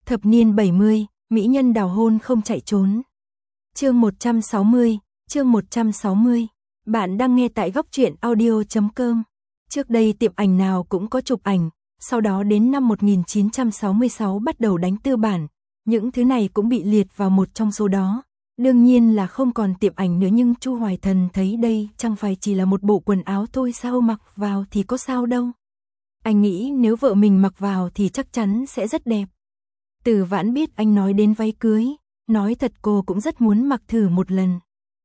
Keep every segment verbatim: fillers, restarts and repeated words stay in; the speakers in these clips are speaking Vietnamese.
Thập niên bảy mươi, mỹ nhân đào hôn không chạy trốn. Chương một trăm sáu mươi, chương một trăm sáu mươi. Bạn đang nghe tại góc truyện audio chấm com. Trước đây tiệm ảnh nào cũng có chụp ảnh, sau đó đến năm một nghìn chín trăm sáu mươi sáu bắt đầu đánh tư bản, những thứ này cũng bị liệt vào một trong số đó. Đương nhiên là không còn tiệm ảnh nữa, nhưng Chu Hoài Thần thấy đây chẳng phải chỉ là một bộ quần áo thôi sao, mặc vào thì có sao đâu. Anh nghĩ nếu vợ mình mặc vào thì chắc chắn sẽ rất đẹp. Từ Vãn biết anh nói đến váy cưới, nói thật cô cũng rất muốn mặc thử một lần.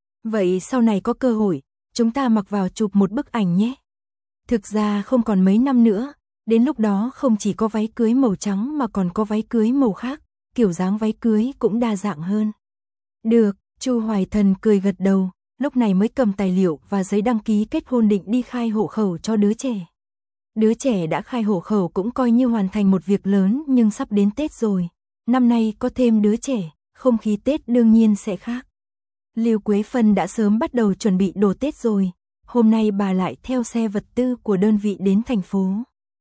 Vậy sau này có cơ hội, chúng ta mặc vào chụp một bức ảnh nhé. Thực ra không còn mấy năm nữa, đến lúc đó không chỉ có váy cưới màu trắng mà còn có váy cưới màu khác, kiểu dáng váy cưới cũng đa dạng hơn. Được, Chu Hoài Thần cười gật đầu, lúc này mới cầm tài liệu và giấy đăng ký kết hôn định đi khai hộ khẩu cho đứa trẻ. Đứa trẻ đã khai hộ khẩu cũng coi như hoàn thành một việc lớn, nhưng sắp đến Tết rồi. Năm nay có thêm đứa trẻ, không khí Tết đương nhiên sẽ khác. Lưu Quế Phân đã sớm bắt đầu chuẩn bị đồ Tết rồi. Hôm nay bà lại theo xe vật tư của đơn vị đến thành phố.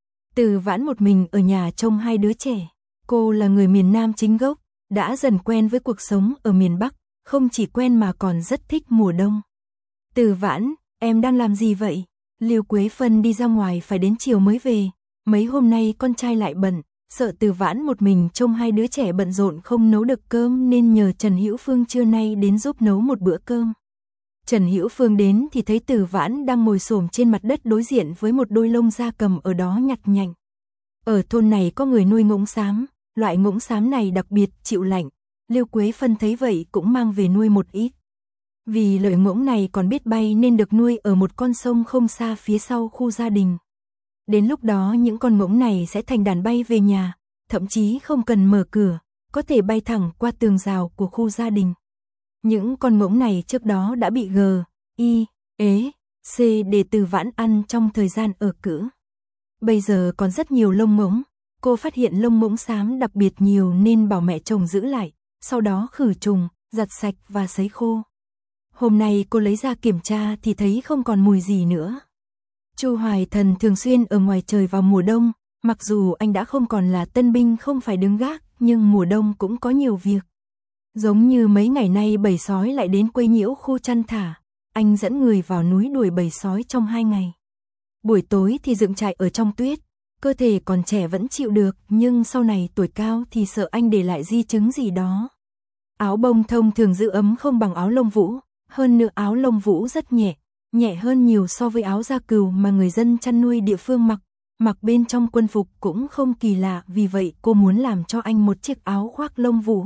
Từ Vãn một mình ở nhà trông hai đứa trẻ. Cô là người miền Nam chính gốc, đã dần quen với cuộc sống ở miền Bắc, không chỉ quen mà còn rất thích mùa đông. Từ Vãn, em đang làm gì vậy? Lưu Quế Phân đi ra ngoài phải đến chiều mới về. Mấy hôm nay con trai lại bận, sợ Từ Vãn một mình trông hai đứa trẻ bận rộn không nấu được cơm nên nhờ Trần Hữu Phương trưa nay đến giúp nấu một bữa cơm. Trần Hữu Phương đến thì thấy Từ Vãn đang ngồi xổm trên mặt đất đối diện với một đôi lông gia cầm ở đó nhặt nhạnh. Ở thôn này có người nuôi ngỗng xám, loại ngỗng xám này đặc biệt chịu lạnh. Lưu Quế Phân thấy vậy cũng mang về nuôi một ít. Vì loại ngỗng này còn biết bay nên được nuôi ở một con sông không xa phía sau khu gia đình. Đến lúc đó những con ngỗng này sẽ thành đàn bay về nhà, thậm chí không cần mở cửa, có thể bay thẳng qua tường rào của khu gia đình. Những con ngỗng này trước đó đã bị G, I, ế, C để Từ Vãn ăn trong thời gian ở cữ. Bây giờ còn rất nhiều lông ngỗng, cô phát hiện lông ngỗng xám đặc biệt nhiều nên bảo mẹ chồng giữ lại, sau đó khử trùng, giặt sạch và sấy khô. Hôm nay cô lấy ra kiểm tra thì thấy không còn mùi gì nữa. Chu Hoài Thần thường xuyên ở ngoài trời vào mùa đông, mặc dù anh đã không còn là tân binh không phải đứng gác, nhưng mùa đông cũng có nhiều việc. Giống như mấy ngày nay bầy sói lại đến quấy nhiễu khu chăn thả, anh dẫn người vào núi đuổi bầy sói trong hai ngày. Buổi tối thì dựng trại ở trong tuyết, cơ thể còn trẻ vẫn chịu được, nhưng sau này tuổi cao thì sợ anh để lại di chứng gì đó. Áo bông thông thường giữ ấm không bằng áo lông vũ, hơn nữa áo lông vũ rất nhẹ, nhẹ hơn nhiều so với áo da cừu mà người dân chăn nuôi địa phương mặc, mặc bên trong quân phục cũng không kỳ lạ, vì vậy cô muốn làm cho anh một chiếc áo khoác lông vũ.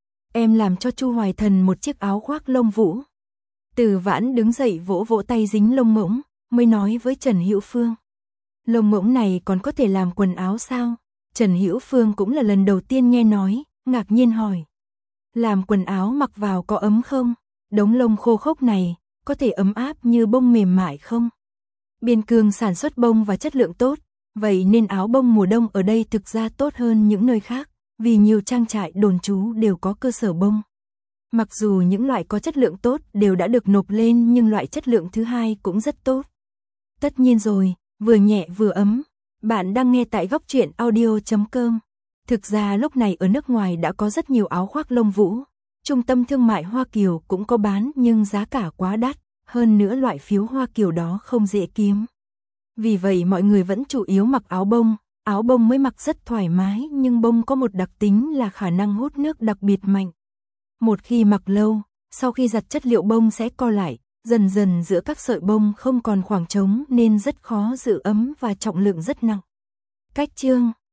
Em làm cho Chu Hoài Thần một chiếc áo khoác lông vũ. Từ Vãn đứng dậy vỗ vỗ tay dính lông ngỗng, mới nói với Trần Hữu Phương. Lông ngỗng này còn có thể làm quần áo sao? Trần Hữu Phương cũng là lần đầu tiên nghe nói, ngạc nhiên hỏi. Làm quần áo mặc vào có ấm không? Đống lông khô khốc này, có thể ấm áp như bông mềm mại không? Biên Cương sản xuất bông và chất lượng tốt, vậy nên áo bông mùa đông ở đây thực ra tốt hơn những nơi khác, vì nhiều trang trại đồn trú đều có cơ sở bông. Mặc dù những loại có chất lượng tốt đều đã được nộp lên, nhưng loại chất lượng thứ hai cũng rất tốt. Tất nhiên rồi, vừa nhẹ vừa ấm. Bạn đang nghe tại góc truyện audio chấm com. Thực ra lúc này ở nước ngoài đã có rất nhiều áo khoác lông vũ. Trung tâm thương mại Hoa Kiều cũng có bán, nhưng giá cả quá đắt, hơn nữa loại phiếu Hoa Kiều đó không dễ kiếm. Vì vậy mọi người vẫn chủ yếu mặc áo bông. Áo bông mới mặc rất thoải mái, nhưng bông có một đặc tính là khả năng hút nước đặc biệt mạnh. Một khi mặc lâu, sau khi giặt chất liệu bông sẽ co lại, dần dần giữa các sợi bông không còn khoảng trống nên rất khó giữ ấm và trọng lượng rất nặng. Cách chương